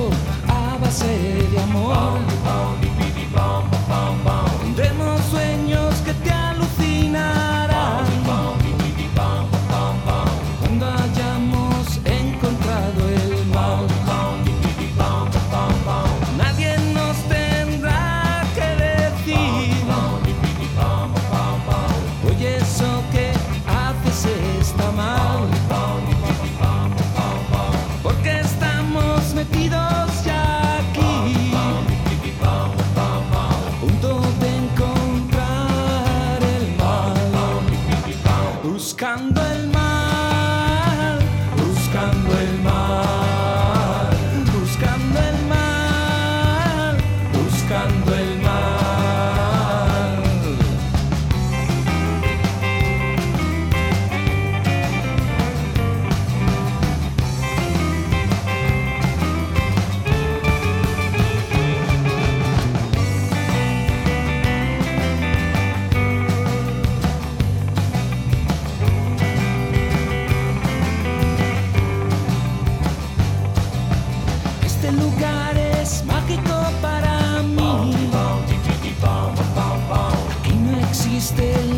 todo a base de amor. Tendremos sueños que te alucinarán cuando hayamos encontrado el mal. Nadie nos tendrá que decir: oye, eso que haces está mal, porque estamos metidos ya aquí, a punto de encontrar el mal, buscando el mal, buscando el mal, buscando el mal, buscando el mal. Este lugar es mágico para mí. Aquí no existe